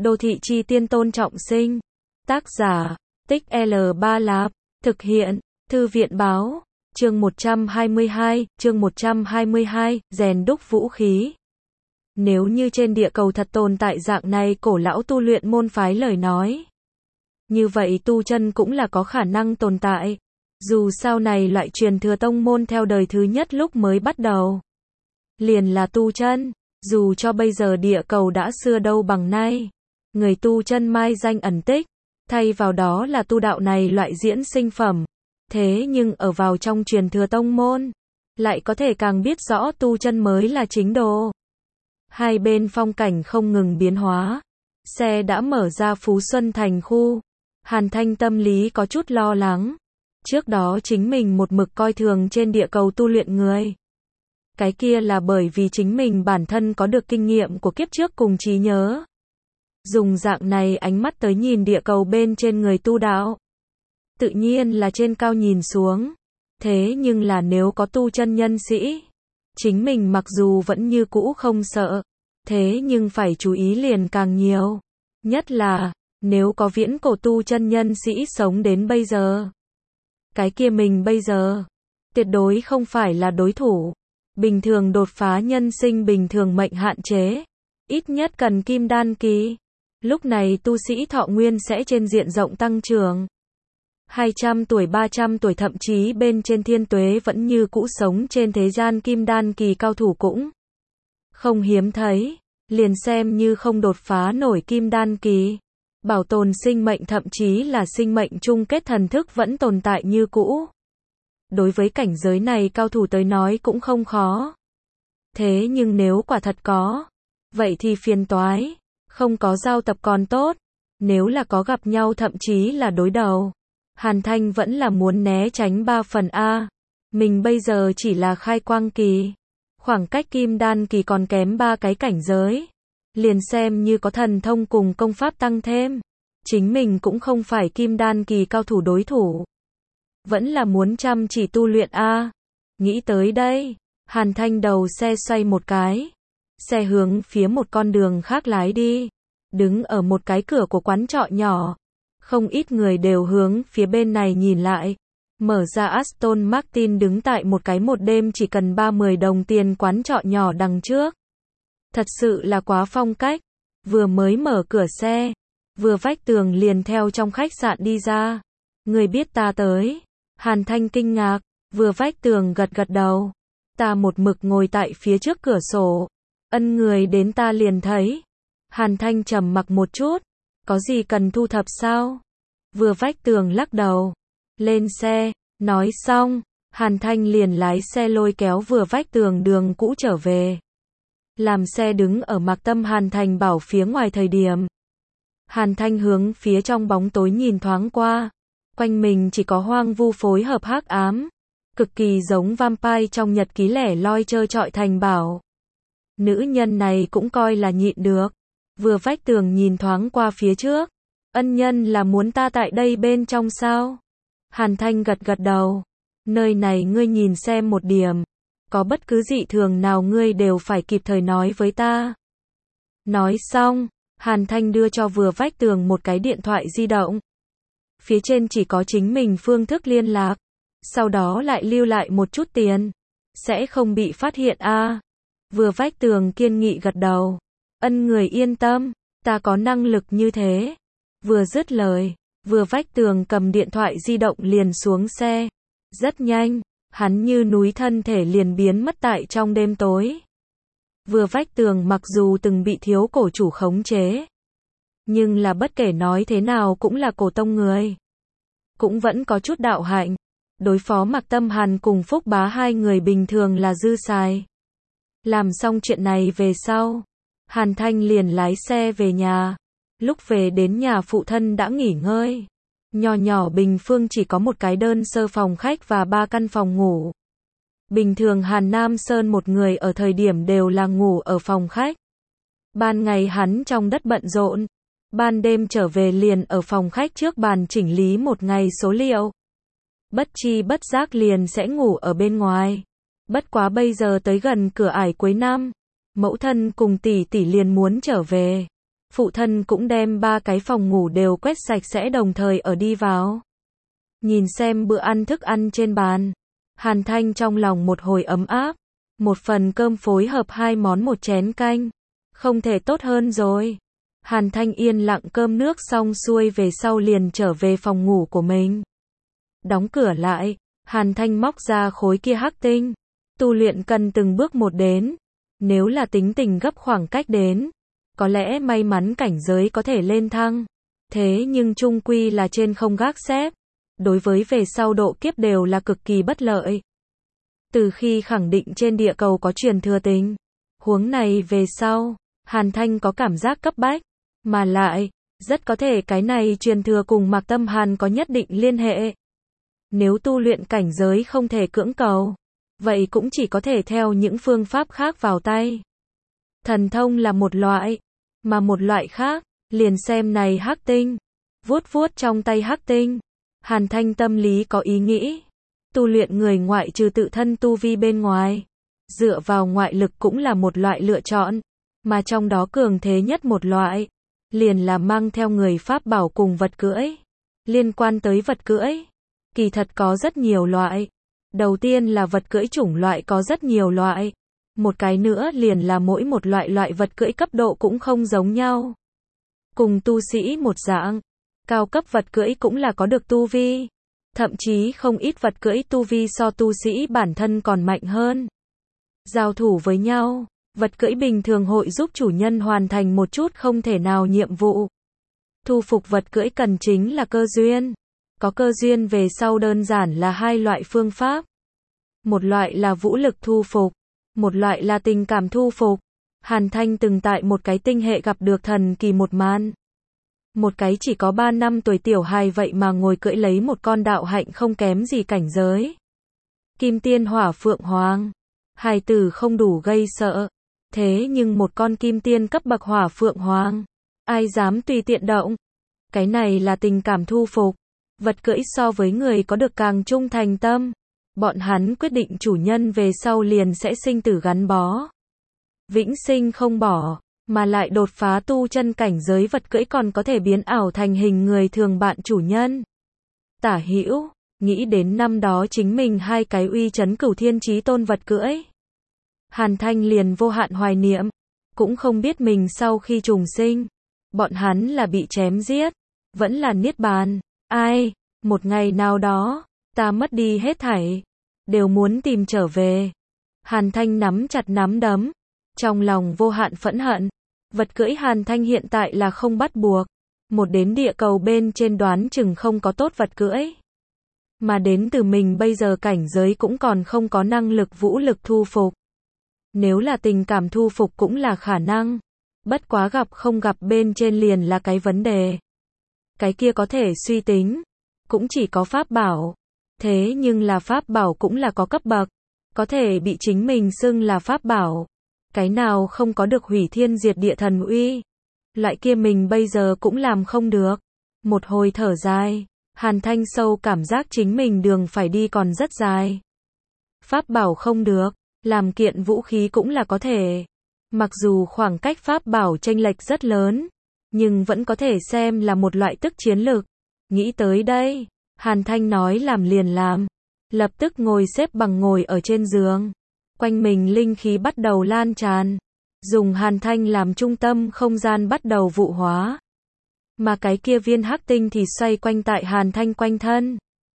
Đô thị chi tiên Tôn Trọng Sinh. Tác giả, Tích L Ba Lạp. Thực hiện, Thư viện báo. Chương 122, rèn đúc vũ khí. Nếu như trên địa cầu thật tồn tại dạng này cổ lão tu luyện môn phái lời nói, như vậy tu chân cũng là có khả năng tồn tại. Dù sau này loại truyền thừa tông môn theo đời thứ nhất lúc mới bắt đầu liền là tu chân, dù cho bây giờ địa cầu đã xưa đâu bằng nay, người tu chân mai danh ẩn tích, thay vào đó là tu đạo này loại diễn sinh phẩm. Thế nhưng ở vào trong truyền thừa tông môn, lại có thể càng biết rõ tu chân mới là chính đồ. Hai bên phong cảnh không ngừng biến hóa. Xe đã mở ra Phú Xuân thành khu. Hàn Thanh tâm lý có chút lo lắng. Trước đó chính mình một mực coi thường trên địa cầu tu luyện người. Cái kia là bởi vì chính mình bản thân có được kinh nghiệm của kiếp trước cùng trí nhớ. Dùng dạng này ánh mắt tới nhìn địa cầu bên trên người tu đạo, tự nhiên là trên cao nhìn xuống. Thế nhưng là nếu có tu chân nhân sĩ, chính mình mặc dù vẫn như cũ không sợ, thế nhưng phải chú ý liền càng nhiều. Nhất là, nếu có viễn cổ tu chân nhân sĩ sống đến bây giờ, cái kia mình bây giờ, tuyệt đối không phải là đối thủ. Bình thường đột phá nhân sinh bình thường mệnh hạn chế, ít nhất cần kim đan kỳ. Lúc này tu sĩ thọ nguyên sẽ trên diện rộng tăng trưởng. 200 tuổi 300 tuổi thậm chí bên trên thiên tuế vẫn như cũ sống trên thế gian kim đan kỳ cao thủ cũng không hiếm thấy. Liền xem như không đột phá nổi kim đan kỳ, bảo tồn sinh mệnh thậm chí là sinh mệnh chung kết thần thức vẫn tồn tại như cũ. Đối với cảnh giới này cao thủ tới nói cũng không khó. Thế nhưng nếu quả thật có, vậy thì phiền toái. Không có giao tập còn tốt, nếu là có gặp nhau thậm chí là đối đầu, Hàn Thanh vẫn là muốn né tránh 3 phần A. Mình bây giờ chỉ là khai quang kỳ, khoảng cách kim đan kỳ còn kém 3 cái cảnh giới. Liền xem như có thần thông cùng công pháp tăng thêm, chính mình cũng không phải kim đan kỳ cao thủ đối thủ. Vẫn là muốn chăm chỉ tu luyện A. Nghĩ tới đây, Hàn Thanh đầu xe xoay một cái. Xe hướng phía một con đường khác lái đi. Đứng ở một cái cửa của quán trọ nhỏ. Không ít người đều hướng phía bên này nhìn lại. Mở ra Aston Martin đứng tại một cái một đêm chỉ cần 30 đồng tiền quán trọ nhỏ đằng trước. Thật sự là quá phong cách. Vừa mới mở cửa xe, vừa vách tường liền theo trong khách sạn đi ra. Người biết ta tới. Hàn Thanh kinh ngạc, vừa vách tường gật gật đầu. Ta một mực ngồi tại phía trước cửa sổ. Ân người đến ta liền thấy. Hàn Thanh trầm mặc một chút. Có gì cần thu thập sao? Vừa vách tường lắc đầu. Lên xe. Nói xong, Hàn Thanh liền lái xe lôi kéo vừa vách tường đường cũ trở về. Làm xe đứng ở Mạc Tâm Hàn Thành bảo phía ngoài thời điểm, Hàn Thanh hướng phía trong bóng tối nhìn thoáng qua. Quanh mình chỉ có hoang vu phối hợp hắc ám. Cực kỳ giống vampire trong nhật ký lẻ loi trơ trọi thành bảo. Nữ nhân này cũng coi là nhịn được. Vừa vách tường nhìn thoáng qua phía trước. Ân nhân là muốn ta tại đây bên trong sao? Hàn Thanh gật gật đầu. Nơi này ngươi nhìn xem một điểm. Có bất cứ dị thường nào ngươi đều phải kịp thời nói với ta. Nói xong, Hàn Thanh đưa cho vừa vách tường một cái điện thoại di động. Phía trên chỉ có chính mình phương thức liên lạc. Sau đó lại lưu lại một chút tiền. Sẽ không bị phát hiện a. Vừa vách tường kiên nghị gật đầu. Ân người yên tâm, ta có năng lực như thế. Vừa dứt lời, vừa vách tường cầm điện thoại di động liền xuống xe. Rất nhanh, hắn như núi thân thể liền biến mất tại trong đêm tối. Vừa vách tường mặc dù từng bị thiếu cổ chủ khống chế, nhưng là bất kể nói thế nào cũng là cổ tông người. Cũng vẫn có chút đạo hạnh. Đối phó Mạc Tâm Hàn cùng Phúc Bá hai người bình thường là dư xài. Làm xong chuyện này về sau, Hàn Thanh liền lái xe về nhà. Lúc về đến nhà phụ thân đã nghỉ ngơi. Nhỏ nhỏ Bình Phương chỉ có một cái đơn sơ phòng khách và 3 căn phòng ngủ. Bình thường Hàn Nam Sơn một người ở thời điểm đều là ngủ ở phòng khách. Ban ngày hắn trong đất bận rộn. Ban đêm trở về liền ở phòng khách trước bàn chỉnh lý một ngày số liệu. Bất chi bất giác liền sẽ ngủ ở bên ngoài. Bất quá bây giờ tới gần cửa ải cuối năm, mẫu thân cùng tỷ tỷ liền muốn trở về. phụ thân cũng đem 3 cái phòng ngủ đều quét sạch sẽ đồng thời ở đi vào. Nhìn xem bữa ăn thức ăn trên bàn, Hàn Thanh trong lòng một hồi ấm áp, một phần cơm phối hợp 2 món một chén canh, không thể tốt hơn rồi. Hàn Thanh yên lặng cơm nước xong xuôi về sau liền trở về phòng ngủ của mình. Đóng cửa lại, Hàn Thanh móc ra khối kia hắc tinh. Tu luyện cần từng bước một đến, nếu là tính tình gấp khoảng cách đến, có lẽ may mắn cảnh giới có thể lên thăng. Thế nhưng chung quy là trên không gác xếp, đối với về sau độ kiếp đều là cực kỳ bất lợi. Từ khi khẳng định trên địa cầu có truyền thừa tình huống này về sau, Hàn Thanh có cảm giác cấp bách, mà lại, rất có thể cái này truyền thừa cùng Mạc Tâm Hàn có nhất định liên hệ. Nếu tu luyện cảnh giới không thể cưỡng cầu, vậy cũng chỉ có thể theo những phương pháp khác vào tay. Thần thông là một loại, mà một loại khác, liền xem này hắc tinh. Vuốt vuốt trong tay hắc tinh, Hàn Thanh tâm lý có ý nghĩ. Tu luyện người ngoại trừ tự thân tu vi bên ngoài, dựa vào ngoại lực cũng là một loại lựa chọn, mà trong đó cường thế nhất một loại, liền là mang theo người pháp bảo cùng vật cưỡi. Liên quan tới vật cưỡi, kỳ thật có rất nhiều loại. Đầu tiên là vật cưỡi chủng loại có rất nhiều loại. Một cái nữa liền là mỗi một loại vật cưỡi cấp độ cũng không giống nhau. Cùng tu sĩ một dạng, cao cấp vật cưỡi cũng là có được tu vi. Thậm chí không ít vật cưỡi tu vi so tu sĩ bản thân còn mạnh hơn. Giao thủ với nhau, vật cưỡi bình thường hội giúp chủ nhân hoàn thành một chút không thể nào nhiệm vụ. Thu phục vật cưỡi cần chính là cơ duyên. Có cơ duyên về sau đơn giản là 2 loại phương pháp. Một loại là vũ lực thu phục, một loại là tình cảm thu phục. Hàn Thanh từng tại một cái tinh hệ gặp được thần kỳ một màn. Một cái chỉ có 3 năm tuổi tiểu hài vậy mà ngồi cưỡi lấy một con đạo hạnh không kém gì cảnh giới. Kim tiên hỏa phượng hoàng. Hài tử không đủ gây sợ. Thế nhưng một con kim tiên cấp bậc hỏa phượng hoàng, ai dám tùy tiện động. Cái này là tình cảm thu phục. Vật cưỡi so với người có được càng trung thành tâm. Bọn hắn quyết định chủ nhân về sau liền sẽ sinh tử gắn bó. Vĩnh sinh không bỏ, mà lại đột phá tu chân cảnh giới vật cưỡi còn có thể biến ảo thành hình người thường bạn chủ nhân. Tả hữu, nghĩ đến năm đó chính mình 2 cái uy chấn cửu thiên chí tôn vật cưỡi. Hàn Thanh liền vô hạn hoài niệm, cũng không biết mình sau khi trùng sinh, bọn hắn là bị chém giết, vẫn là niết bàn. Ai, một ngày nào đó, ta mất đi hết thảy, đều muốn tìm trở về. Hàn Thanh nắm chặt nắm đấm, trong lòng vô hạn phẫn hận. Vật cưỡi Hàn Thanh hiện tại là không bắt buộc. Một đến địa cầu bên trên đoán chừng không có tốt vật cưỡi. Mà đến từ mình bây giờ cảnh giới cũng còn không có năng lực vũ lực thu phục. Nếu là tình cảm thu phục cũng là khả năng. Bất quá gặp không gặp bên trên liền là cái vấn đề. Cái kia có thể suy tính, cũng chỉ có pháp bảo. Thế nhưng là pháp bảo cũng là có cấp bậc, có thể bị chính mình xưng là pháp bảo. Cái nào không có được hủy thiên diệt địa thần uy. Loại kia mình bây giờ cũng làm không được. Một hồi thở dài, Hàn Thanh sâu cảm giác chính mình đường phải đi còn rất dài. Pháp bảo không được, làm kiện vũ khí cũng là có thể. Mặc dù khoảng cách pháp bảo chênh lệch rất lớn, nhưng vẫn có thể xem là một loại tức chiến lực. Nghĩ tới đây, Hàn Thanh nói làm liền làm. Lập tức ngồi xếp bằng ngồi ở trên giường. Quanh mình linh khí bắt đầu lan tràn. Dùng Hàn Thanh làm trung tâm không gian bắt đầu vụ hóa. Mà cái kia viên hắc tinh thì xoay quanh tại Hàn Thanh quanh thân.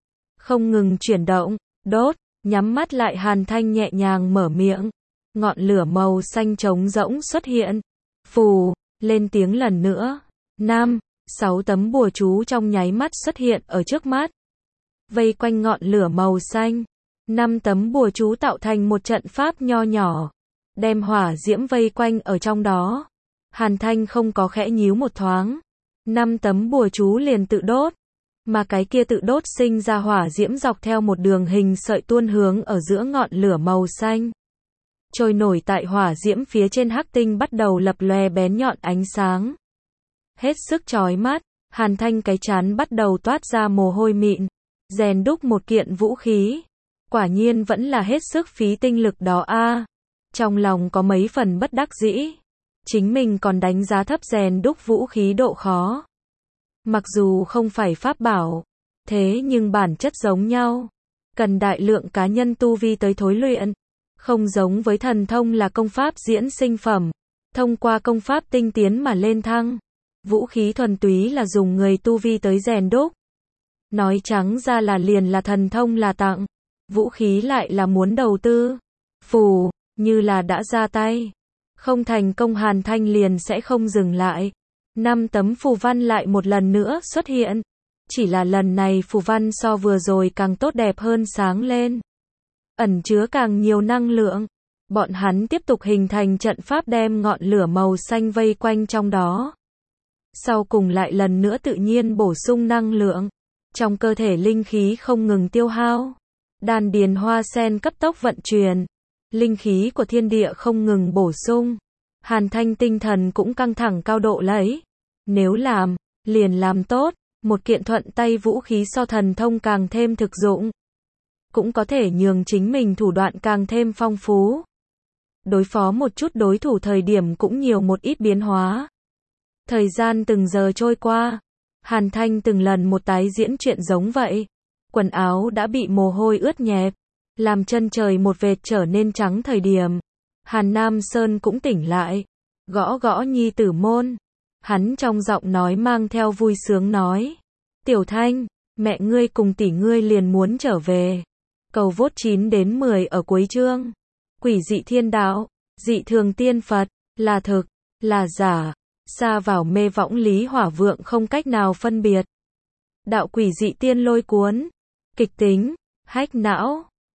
Không ngừng chuyển động, đốt, nhắm mắt lại Hàn Thanh nhẹ nhàng mở miệng. Ngọn lửa màu xanh trống rỗng xuất hiện. Phù, lên tiếng lần nữa. 5, 6 tấm bùa chú trong nháy mắt xuất hiện ở trước mắt. Vây quanh ngọn lửa màu xanh. 5 tấm bùa chú tạo thành một trận pháp nho nhỏ. Đem hỏa diễm vây quanh ở trong đó. Hàn Thanh không có khẽ nhíu một thoáng. 5 tấm bùa chú liền tự đốt. Mà cái kia tự đốt sinh ra hỏa diễm dọc theo một đường hình sợi tuôn hướng ở giữa ngọn lửa màu xanh. Trôi nổi tại hỏa diễm phía trên hắc tinh bắt đầu lập lòe bén nhọn ánh sáng. Hết sức chói mắt, Hàn Thanh cái trán bắt đầu toát ra mồ hôi mịn. Rèn đúc một kiện vũ khí. Quả nhiên vẫn là hết sức phí tinh lực đó a. Trong lòng có mấy phần bất đắc dĩ. chính mình còn đánh giá thấp rèn đúc vũ khí độ khó. Mặc dù không phải pháp bảo, thế nhưng bản chất giống nhau, cần đại lượng cá nhân tu vi tới thối luyện, không giống với thần thông là công pháp diễn sinh phẩm, thông qua công pháp tinh tiến mà lên thăng. Vũ khí thuần túy là dùng người tu vi tới rèn đúc. Nói trắng ra là liền là thần thông là tặng, vũ khí lại là muốn đầu tư. Phù, như là đã ra tay, không thành công Hàn Thanh liền sẽ không dừng lại. 5 tấm phù văn lại một lần nữa xuất hiện. Chỉ là lần này phù văn so vừa rồi càng tốt đẹp hơn sáng lên. Ẩn chứa càng nhiều năng lượng. Bọn hắn tiếp tục hình thành trận pháp đem ngọn lửa màu xanh vây quanh trong đó. Sau cùng lại lần nữa tự nhiên bổ sung năng lượng. Trong cơ thể linh khí không ngừng tiêu hao. Đan điền hoa sen cấp tốc vận chuyển. Linh khí của thiên địa không ngừng bổ sung. Hàn Thanh tinh thần cũng căng thẳng cao độ lấy. Nếu làm, liền làm tốt. Một kiện thuận tay vũ khí so thần thông càng thêm thực dụng. Cũng có thể nhường chính mình thủ đoạn càng thêm phong phú. Đối phó một chút đối thủ thời điểm cũng nhiều một ít biến hóa. Thời gian từng giờ trôi qua. Hàn Thanh từng lần một tái diễn chuyện giống vậy. Quần áo đã bị mồ hôi ướt nhẹp. Làm chân trời một vệt trở nên trắng thời điểm. Hàn Nam Sơn cũng tỉnh lại. Gõ gõ nhi tử môn. Hắn trong giọng nói mang theo vui sướng nói. Tiểu Thanh, mẹ ngươi cùng tỷ ngươi liền muốn trở về. Cầu vốt 9 đến 10 ở cuối chương. Quỷ dị thiên đạo, dị thường tiên Phật, là thực, là giả. Xa vào mê võng lý hỏa vượng không cách nào phân biệt. Đạo quỷ dị tiên lôi cuốn. Kịch tính, hách não.